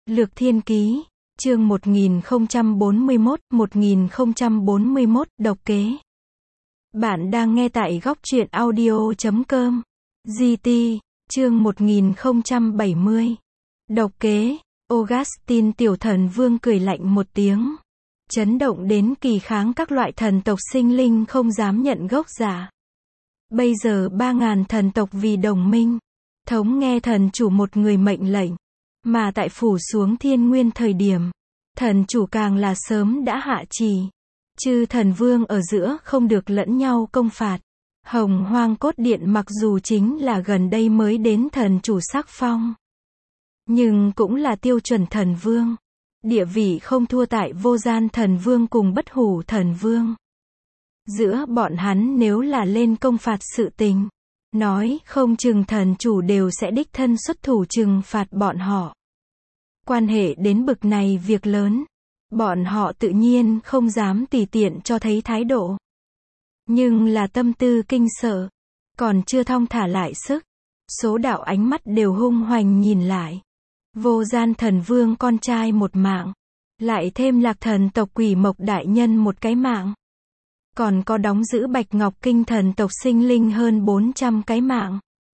Lược Thiên Ký, chương 1041, độc kế. Bạn đang nghe tại góc truyện audio.com. GT, chương 1070. Độc kế. Augustin tiểu thần vương cười lạnh một tiếng. Chấn động đến kỳ kháng các loại thần tộc sinh linh không dám nhận gốc giả. Bây giờ 3.000 thần tộc vì đồng minh, thống nghe thần chủ một người mệnh lệnh. Mà tại phủ xuống thiên nguyên thời điểm, thần chủ càng là sớm đã hạ trì. Chư thần vương ở giữa không được lẫn nhau công phạt. Hồng Hoang Cốt Điện mặc dù chính là gần đây mới đến thần chủ sắc phong, nhưng cũng là tiêu chuẩn thần vương. Địa vị không thua tại Vô Gian thần vương cùng Bất Hủ thần vương. Giữa bọn hắn nếu là lên công phạt sự tình, nói không chừng thần chủ đều sẽ đích thân xuất thủ trừng phạt bọn họ. Quan hệ đến bực này việc lớn, bọn họ tự nhiên không dám tùy tiện cho thấy thái độ. Nhưng là tâm tư kinh sợ, còn chưa thong thả lại sức, số đạo ánh mắt đều hung hoành nhìn lại. Vô Gian thần vương con trai một mạng, lại thêm Lạc thần tộc Quỷ Mộc đại nhân một cái mạng. Còn có đóng giữ Bạch Ngọc Kinh thần tộc sinh linh hơn 400 cái mạng.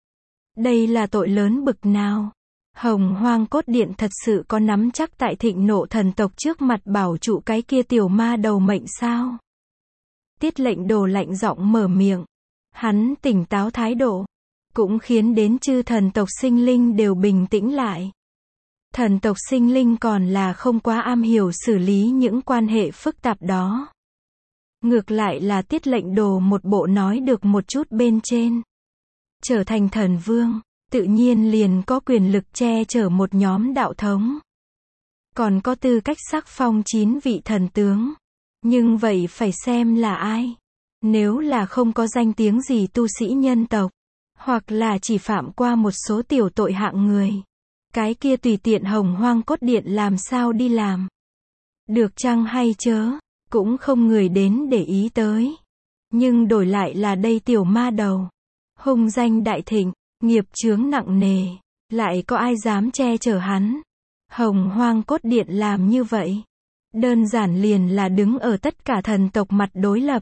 Đây là tội lớn bực nào? Hồng Hoang Cốt Điện thật sự có nắm chắc tại thịnh nộ thần tộc trước mặt bảo trụ cái kia tiểu ma đầu mệnh sao? Tiết Lệnh Đồ lạnh giọng mở miệng. Hắn tỉnh táo thái độ, cũng khiến đến chư thần tộc sinh linh đều bình tĩnh lại. Thần tộc sinh linh còn là không quá am hiểu xử lý những quan hệ phức tạp đó. Ngược lại là Tiết Lệnh Đồ một bộ nói được một chút bên trên. Trở thành thần vương, tự nhiên liền có quyền lực che chở một nhóm đạo thống. Còn có tư cách sắc phong 9 vị thần tướng. Nhưng vậy phải xem là ai. Nếu là không có danh tiếng gì tu sĩ nhân tộc, hoặc là chỉ phạm qua một số tiểu tội hạng người, cái kia tùy tiện Hồng Hoang Cốt Điện làm sao đi làm. Được chăng hay chớ, cũng không người đến để ý tới. Nhưng đổi lại là đây tiểu ma đầu, hung danh đại thịnh, nghiệp chướng nặng nề, lại có ai dám che chở hắn. Hồng Hoang Cốt Điện làm như vậy, đơn giản liền là đứng ở tất cả thần tộc mặt đối lập.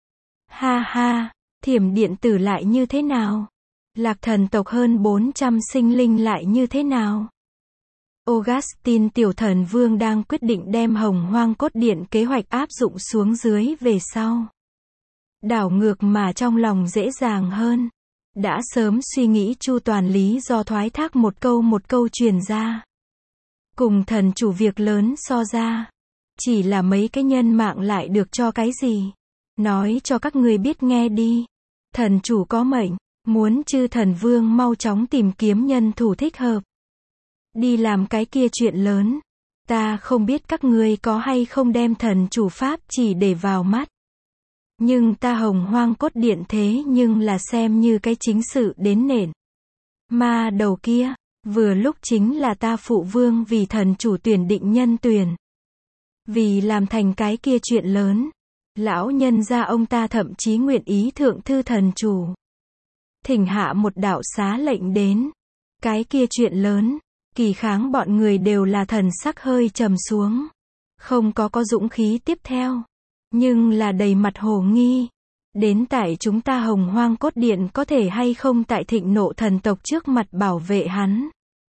Ha ha, Thiểm Điện tử lại như thế nào? Lạc thần tộc hơn 400 sinh linh lại như thế nào? Augustin tiểu thần vương đang quyết định đem Hồng Hoang Cốt Điện kế hoạch áp dụng xuống dưới về sau. Đảo ngược mà trong lòng dễ dàng hơn. Đã sớm suy nghĩ chu toàn lý do thoái thác một câu truyền ra. Cùng thần chủ việc lớn so ra, chỉ là mấy cái nhân mạng lại được cho cái gì? Nói cho các ngươi biết nghe đi. Thần chủ có mệnh, muốn chư thần vương mau chóng tìm kiếm nhân thủ thích hợp. Đi làm cái kia chuyện lớn. Ta không biết các ngươi có hay không đem thần chủ pháp chỉ để vào mắt. Nhưng ta Hồng Hoang Cốt Điện thế nhưng là xem như cái chính sự đến nền. Ma đầu kia, vừa lúc chính là ta phụ vương vì thần chủ tuyển định nhân tuyển. Vì làm thành cái kia chuyện lớn, lão nhân gia ông ta thậm chí nguyện ý thượng thư thần chủ. Thỉnh hạ một đạo xá lệnh đến. Cái kia chuyện lớn, kỳ kháng bọn người đều là thần sắc hơi trầm xuống. Không có dũng khí tiếp theo. Nhưng là đầy mặt hồ nghi. Đến tại chúng ta Hồng Hoang Cốt Điện có thể hay không tại thịnh nộ thần tộc trước mặt bảo vệ hắn.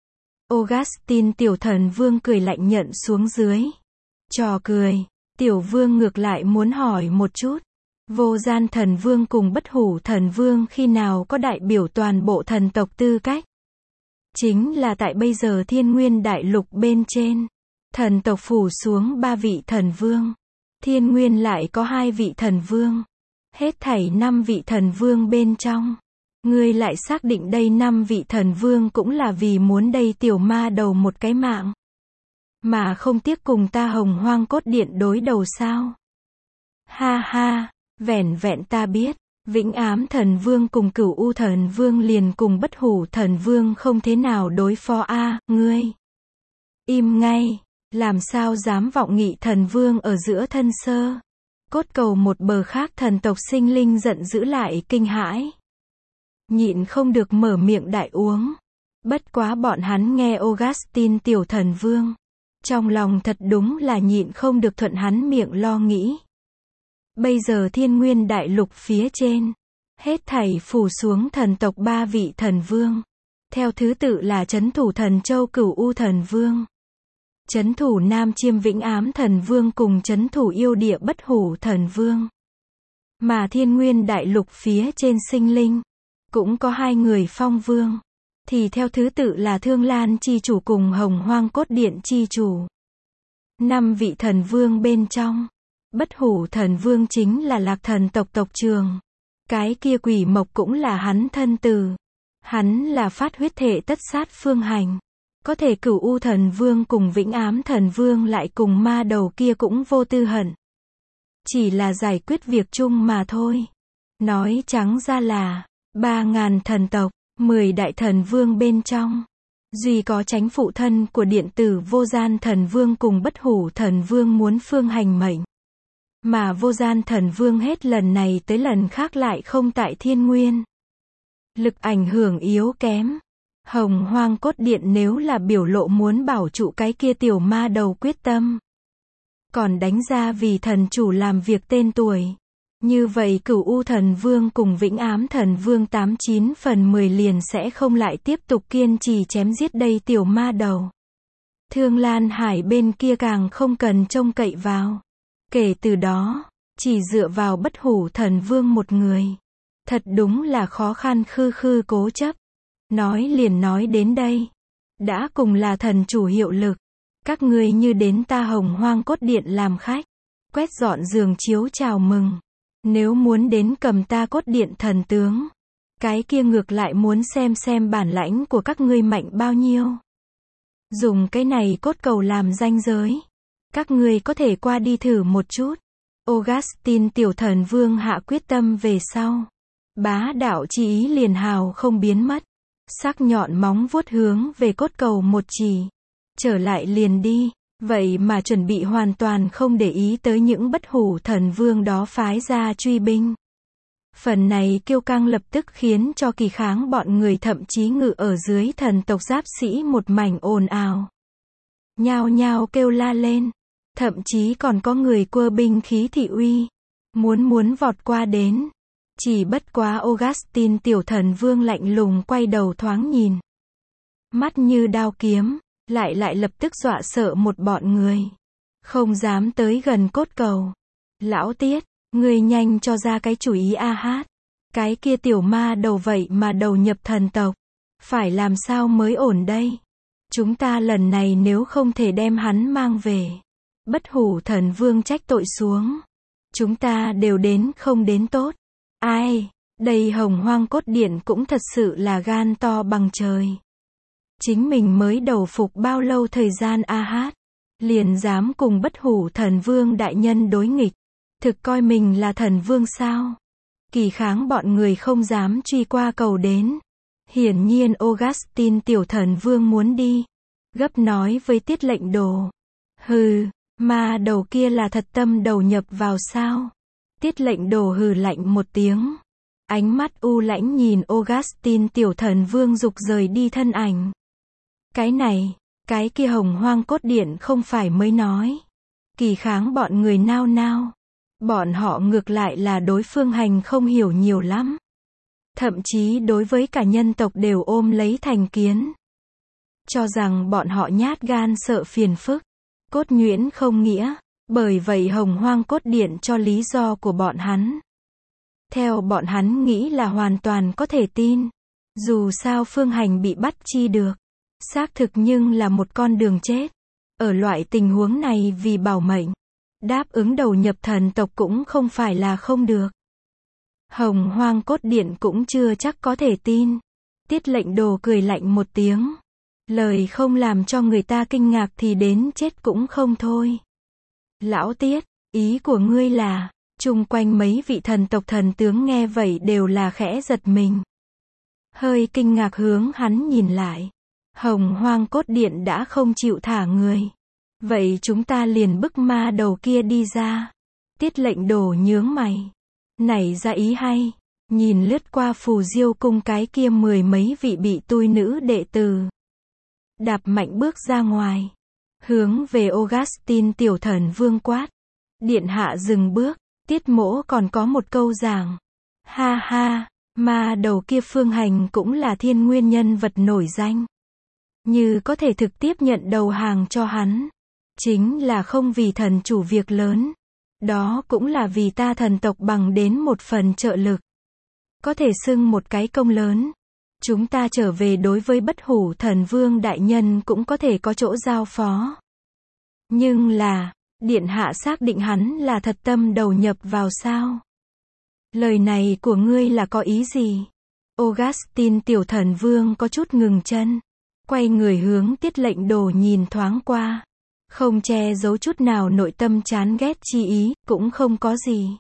Augustin tiểu thần vương cười lạnh nhận xuống dưới. Trò cười, tiểu vương ngược lại muốn hỏi một chút. Vô Gian thần vương cùng Bất Hủ thần vương khi nào có đại biểu toàn bộ thần tộc tư cách? Chính là tại bây giờ Thiên Nguyên đại lục bên trên. Thần tộc phủ xuống 3 vị thần vương. Thiên Nguyên lại có 2 vị thần vương. Hết thảy 5 vị thần vương bên trong. Ngươi lại xác định đây 5 vị thần vương cũng là vì muốn đây tiểu ma đầu một cái mạng. Mà không tiếc cùng ta Hồng Hoang Cốt Điện đối đầu sao? Ha ha, vẻn vẹn ta biết, Vĩnh Ám thần vương cùng Cửu U thần vương liền cùng Bất Hủ thần vương không thế nào đối phó a, ngươi. Im ngay. Làm sao dám vọng nghị thần vương ở giữa thân sơ. Cốt cầu một bờ khác thần tộc sinh linh giận dữ lại kinh hãi. Nhịn không được mở miệng đại uống. Bất quá bọn hắn nghe Augustine tiểu thần vương. Trong lòng thật đúng là nhịn không được thuận hắn miệng lo nghĩ. Bây giờ thiên nguyên đại lục phía trên. Hết thảy phủ xuống thần tộc 3 vị thần vương. Theo thứ tự là trấn thủ thần châu Cửu U thần vương. Trấn thủ Nam Chiêm Vĩnh Ám thần vương cùng trấn thủ yêu địa Bất Hủ thần vương. Mà thiên nguyên đại lục phía trên sinh linh. Cũng có 2 người phong vương. Thì theo thứ tự là Thương Lan chi chủ cùng Hồng Hoang Cốt Điện chi chủ. 5 vị thần vương bên trong. Bất Hủ thần vương chính là Lạc thần tộc tộc trưởng. Cái kia Quỷ Mộc cũng là hắn thân tử. Hắn là phát huyết thể tất sát phương hành. Có thể Cửu U thần vương cùng Vĩnh Ám thần vương lại cùng ma đầu kia cũng vô tư hận. Chỉ là giải quyết việc chung mà thôi. Nói trắng ra là 3.000 thần tộc, 10 đại thần vương bên trong. Duy có chánh phụ thân của điện tử Vô Gian thần vương cùng Bất Hủ thần vương muốn phương hành mệnh. Mà Vô Gian thần vương hết lần này tới lần khác lại không tại thiên nguyên. Lực ảnh hưởng yếu kém. Hồng Hoang Cốt Điện nếu là biểu lộ muốn bảo trụ cái kia tiểu ma đầu quyết tâm. Còn đánh ra vì thần chủ làm việc tên tuổi. Như vậy Cửu U thần vương cùng Vĩnh Ám thần vương 89 phần 10 liền sẽ không lại tiếp tục kiên trì chém giết đây tiểu ma đầu. Thương Lan Hải bên kia càng không cần trông cậy vào. Kể từ đó, chỉ dựa vào Bất Hủ thần vương một người. Thật đúng là khó khăn khư cố chấp. Nói liền nói đến đây. Đã cùng là thần chủ hiệu lực. Các ngươi như đến ta Hồng Hoang Cốt Điện làm khách. Quét dọn giường chiếu chào mừng. Nếu muốn đến cầm ta Cốt Điện thần tướng. Cái kia ngược lại muốn xem bản lãnh của các ngươi mạnh bao nhiêu. Dùng cái này cốt cầu làm ranh giới. Các ngươi có thể qua đi thử một chút. Augustine tiểu thần vương hạ quyết tâm về sau. Bá đạo chi ý liền hào không biến mất. Sắc nhọn móng vuốt hướng về cốt cầu một chỉ. Trở lại liền đi. Vậy mà chuẩn bị hoàn toàn không để ý tới những Bất Hủ thần vương đó phái ra truy binh. Phần này kiêu căng lập tức khiến cho Kỳ Kháng bọn người thậm chí ngự ở dưới thần tộc giáp sĩ một mảnh ồn ào. Nhao nhao kêu la lên. Thậm chí còn có người quơ binh khí thị uy. Muốn vọt qua đến. Chỉ bất quá Augustine tiểu thần vương lạnh lùng quay đầu thoáng nhìn. Mắt như đao kiếm, lại lập tức dọa sợ một bọn người. Không dám tới gần cốt cầu. Lão Tiết, ngươi nhanh cho ra cái chủ ý a hát. Cái kia tiểu ma đầu vậy mà đầu nhập thần tộc. Phải làm sao mới ổn đây? Chúng ta lần này nếu không thể đem hắn mang về. Bất Hủ thần vương trách tội xuống. Chúng ta đều đến không đến tốt. Ai, đây Hồng Hoang Cốt Điện cũng thật sự là gan to bằng trời. Chính mình mới đầu phục bao lâu thời gian a hát. Liền dám cùng Bất Hủ thần vương đại nhân đối nghịch. Thực coi mình là thần vương sao? Kỳ Kháng bọn người không dám truy qua cầu đến. Hiển nhiên Augustine tiểu thần vương muốn đi. Gấp nói với Tiết Lệnh Đồ. Hừ, ma đầu kia là thật tâm đầu nhập vào sao? Tiết Lệnh Đồ hừ lạnh một tiếng. Ánh mắt u lãnh nhìn Augustine tiểu thần vương dục rời đi thân ảnh. Cái này, cái kia Hồng Hoang Cốt Điện không phải mới nói. Kỳ Kháng bọn người nao nao. Bọn họ ngược lại là đối phương hành không hiểu nhiều lắm. Thậm chí đối với cả nhân tộc đều ôm lấy thành kiến. Cho rằng bọn họ nhát gan sợ phiền phức. Cốt nhuyễn không nghĩa. Bởi vậy Hồng Hoang Cốt Điện cho lý do của bọn hắn. Theo bọn hắn nghĩ là hoàn toàn có thể tin. Dù sao phương hành bị bắt chi được. Xác thực nhưng là một con đường chết. Ở loại tình huống này vì bảo mệnh. Đáp ứng đầu nhập thần tộc cũng không phải là không được. Hồng Hoang Cốt Điện cũng chưa chắc có thể tin. Tiết Lệnh Đồ cười lạnh một tiếng. Lời không làm cho người ta kinh ngạc thì đến chết cũng không thôi. Lão Tiết, ý của ngươi là, chung quanh mấy vị thần tộc thần tướng nghe vậy đều là khẽ giật mình. Hơi kinh ngạc hướng hắn nhìn lại. Hồng Hoang Cốt Điện đã không chịu thả người. Vậy chúng ta liền bức ma đầu kia đi ra. Tiết Lệnh Đồ nhướng mày. Nảy ra ý hay. nhìn lướt qua Phù Diêu cung cái kia mười mấy vị bị tui nữ đệ tử. Đạp mạnh bước ra ngoài, hướng về Augustin tiểu thần vương quát. Điện hạ dừng bước, Tiết Mỗ còn có một câu giảng. Ha ha, ma đầu kia Phương Hành cũng là thiên nguyên nhân vật nổi danh. Như có thể thực tiếp nhận đầu hàng cho hắn, chính là không vì thần chủ việc lớn. Đó cũng là vì ta thần tộc bằng đến một phần trợ lực. Có thể xưng một cái công lớn. Chúng ta trở về đối với Bất Hủ Thần Vương đại nhân cũng có thể có chỗ giao phó. Nhưng là, điện hạ xác định hắn là thật tâm đầu nhập vào sao? Lời này của ngươi là có ý gì? Augustin tiểu thần vương có chút ngừng chân, quay người hướng Tiết Lệnh Đồ nhìn thoáng qua, không che giấu chút nào nội tâm chán ghét chi ý, cũng không có gì.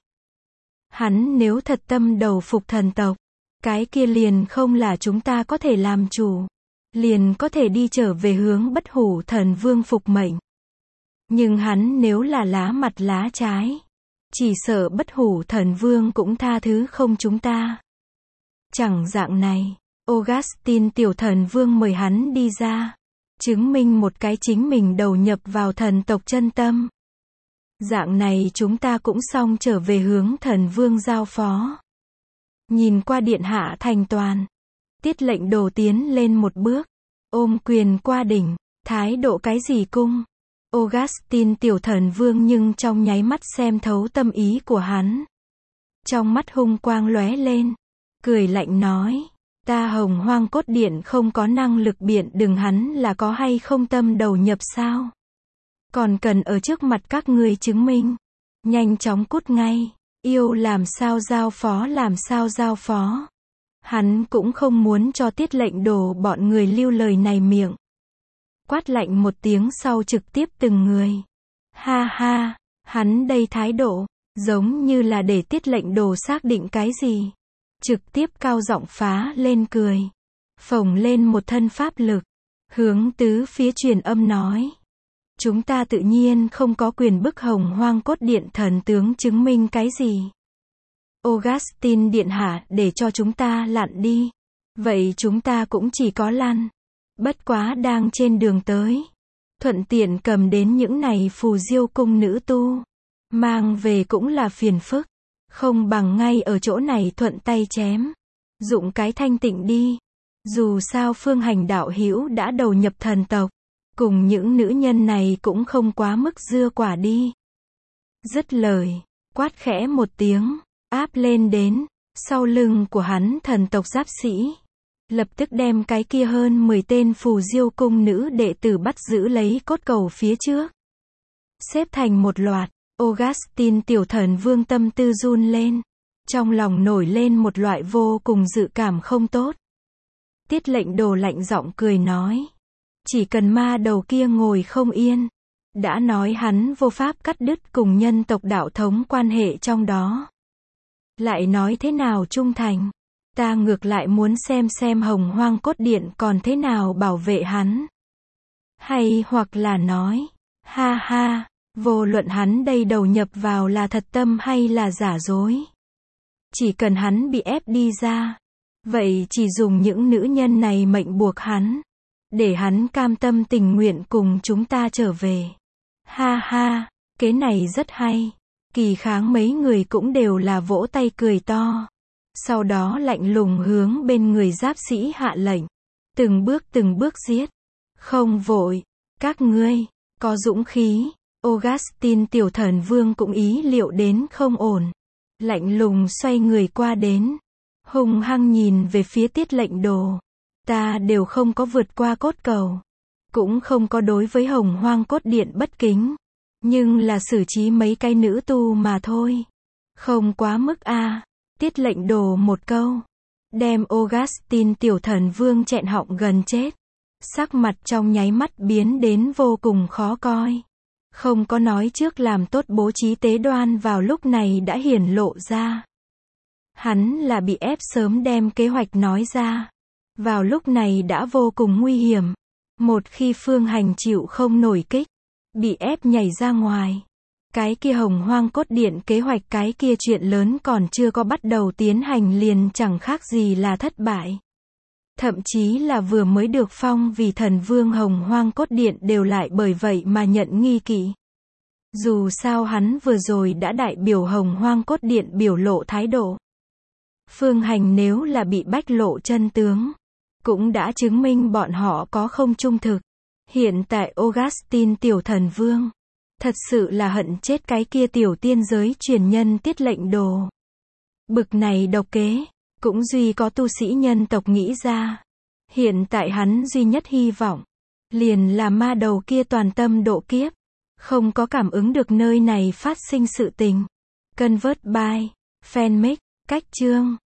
Hắn nếu thật tâm đầu phục thần tộc, cái kia liền không là chúng ta có thể làm chủ, liền có thể đi trở về hướng Bất Hủ Thần Vương phục mệnh. Nhưng hắn nếu là lá mặt lá trái, chỉ sợ Bất Hủ Thần Vương cũng tha thứ không chúng ta. Chẳng dạng này, Augustin tiểu thần vương mời hắn đi ra, chứng minh một cái chính mình đầu nhập vào thần tộc chân tâm. Dạng này chúng ta cũng xong trở về hướng thần vương giao phó. Nhìn qua điện hạ thành toàn, Tiết Lệnh Đồ tiến lên một bước, ôm quyền qua đỉnh, thái độ cái gì cung. Augustin tiểu thần vương nhưng trong nháy mắt xem thấu tâm ý của hắn. Trong mắt hung quang lóe lên, cười lạnh nói, ta Hồng Hoang Cốt Điện không có năng lực biện đừng hắn là có hay không tâm đầu nhập sao? Còn cần ở trước mặt các ngươi chứng minh. Nhanh chóng cút ngay, yêu làm sao giao phó làm sao giao phó. Hắn cũng không muốn cho Tiết Lệnh Đồ bọn người lưu lời này miệng. Quát lạnh một tiếng sau trực tiếp từng người. Ha ha, hắn đây thái độ, giống như là để Tiết Lệnh Đồ xác định cái gì. Trực tiếp cao giọng phá lên cười. Phồng lên một thân pháp lực. Hướng tứ phía truyền âm nói. Chúng ta tự nhiên không có quyền bức Hồng Hoang Cốt Điện thần tướng chứng minh cái gì. Augustin điện hạ để cho chúng ta lặn đi. Vậy chúng ta cũng chỉ có lăn. Bất quá đang trên đường tới. Thuận tiện cầm đến những này Phù Diêu cung nữ tu. Mang về cũng là phiền phức. Không bằng ngay ở chỗ này thuận tay chém. Dụng cái thanh tịnh đi. Dù sao Phương Hành đạo hữu đã đầu nhập thần tộc. Cùng những nữ nhân này cũng không quá mức dưa quả đi. Dứt lời, quát khẽ một tiếng, áp lên đến, sau lưng của hắn thần tộc giáp sĩ. Lập tức đem cái kia hơn 10 tên Phù Diêu cung nữ đệ tử bắt giữ lấy cốt cầu phía trước. Xếp thành một loạt, Augustin tiểu thần vương tâm tư run lên. Trong lòng nổi lên một loại vô cùng dự cảm không tốt. Tiết Lệnh Đồ lạnh giọng cười nói. Chỉ cần ma đầu kia ngồi không yên. Đã nói hắn vô pháp cắt đứt cùng nhân tộc đạo thống quan hệ trong đó. Lại nói thế nào trung thành. Ta ngược lại muốn xem Hồng Hoang Cốt Điện còn thế nào bảo vệ hắn. Hay hoặc là nói. Ha ha, vô luận hắn đây đầu nhập vào là thật tâm hay là giả dối. Chỉ cần hắn bị ép đi ra. Vậy chỉ dùng những nữ nhân này mệnh buộc hắn. Để hắn cam tâm tình nguyện cùng chúng ta trở về. Ha ha, kế này rất hay. Kỳ Kháng mấy người cũng đều là vỗ tay cười to. Sau đó lạnh lùng hướng bên người giáp sĩ hạ lệnh. Từng bước giết. Không vội, các ngươi, có dũng khí. Augustin tiểu thần vương cũng ý liệu đến không ổn. Lạnh lùng xoay người qua đến. Hung hăng nhìn về phía Tiết Lệnh Đồ. Ta đều không có vượt qua cốt cầu. Cũng không có đối với Hồng Hoang Cốt Điện bất kính. Nhưng là xử trí mấy cái nữ tu mà thôi. Không quá mức a. Tiết Lệnh Đồ một câu. Đem Augustin tiểu thần vương nghẹn họng gần chết. Sắc mặt trong nháy mắt biến đến vô cùng khó coi. Không có nói trước làm tốt bố trí tế đoan vào lúc này đã hiển lộ ra. Hắn là bị ép sớm đem kế hoạch nói ra. Vào lúc này đã vô cùng nguy hiểm. Một khi Phương Hành chịu không nổi kích, bị ép nhảy ra ngoài. Cái kia Hồng Hoang Cốt Điện kế hoạch, cái kia chuyện lớn còn chưa có bắt đầu tiến hành liền chẳng khác gì là thất bại. Thậm chí là vừa mới được phong vì thần vương Hồng Hoang Cốt Điện đều lại bởi vậy mà nhận nghi kỵ. Dù sao hắn vừa rồi đã đại biểu Hồng Hoang Cốt Điện biểu lộ thái độ. Phương Hành nếu là bị bách lộ chân tướng, cũng đã chứng minh bọn họ có không trung thực. Hiện tại Augustine tiểu thần vương, thật sự là hận chết cái kia tiểu tiên giới truyền nhân Tiết Lệnh Đồ. Bực này độc kế, cũng duy có tu sĩ nhân tộc nghĩ ra. Hiện tại hắn duy nhất hy vọng, liền là ma đầu kia toàn tâm độ kiếp, không có cảm ứng được nơi này phát sinh sự tình. Convert by Fanmix, cách chương